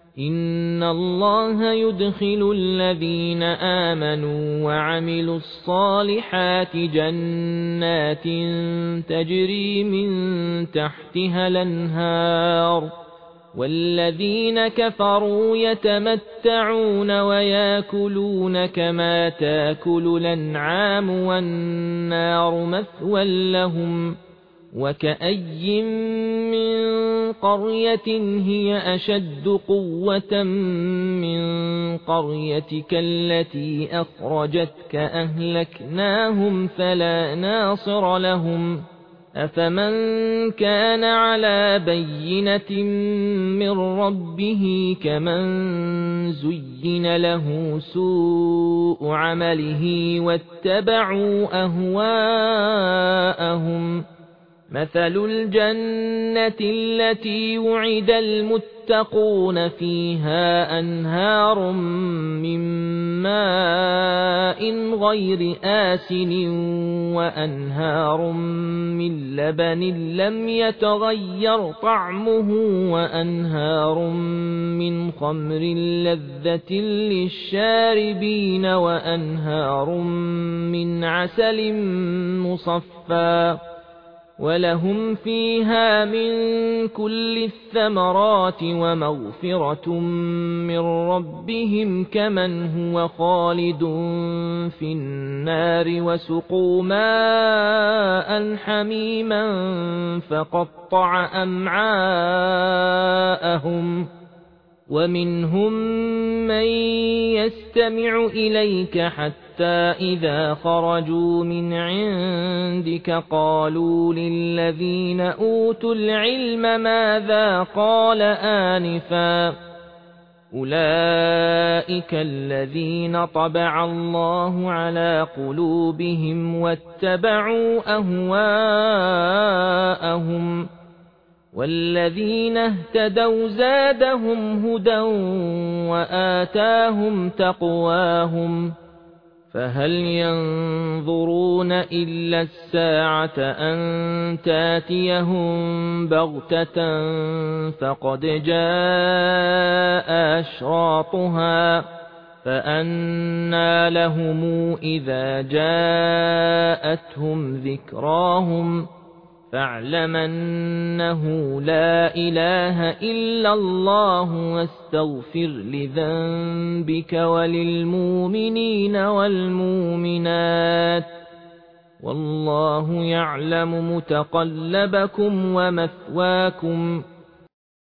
إن الله يدخل الذين آمنوا وعملوا الصالحات جنات تجري من تحتها الأنهار، والذين كفروا يتمتعون ويأكلون كما تأكل الأنعام والنار مثوى لهم. وكأي من قرية هي أشد قوة من قريتك التي أخرجتك أهلكناهم فلا ناصر لهم. أفمن كان على بينة من ربه كمن زين له سوء عمله واتبعوا أهواءهم. مثل الجنة التي وعد المتقون فيها أنهار من ماء غير آسن وأنهار من لبن لم يتغير طعمه وأنهار من خمر لذة للشاربين وأنهار من عسل مصفى ولهم فيها من كل الثمرات ومغفرة من ربهم كمن هو خالد في النار وسقوا ماء حميما فقطع أمعاءهم. ومنهم من يستمع إليك حتى إذا خرجوا من عندك قالوا للذين أوتوا العلم ماذا قال آنفا أولئك الذين طبع الله على قلوبهم واتبعوا أهواءهم. والذين اهتدوا زادهم هدى وآتاهم تقواهم. فهل ينظرون إلا الساعة أن تاتيهم بغتة فقد جاء أشراطها فأنى لهم إذا جاءتهم ذكراهم. فاعلم أنه لا إله إلا الله واستغفر لذنبك وللمؤمنين والمؤمنات والله يعلم متقلبكم ومثواكم.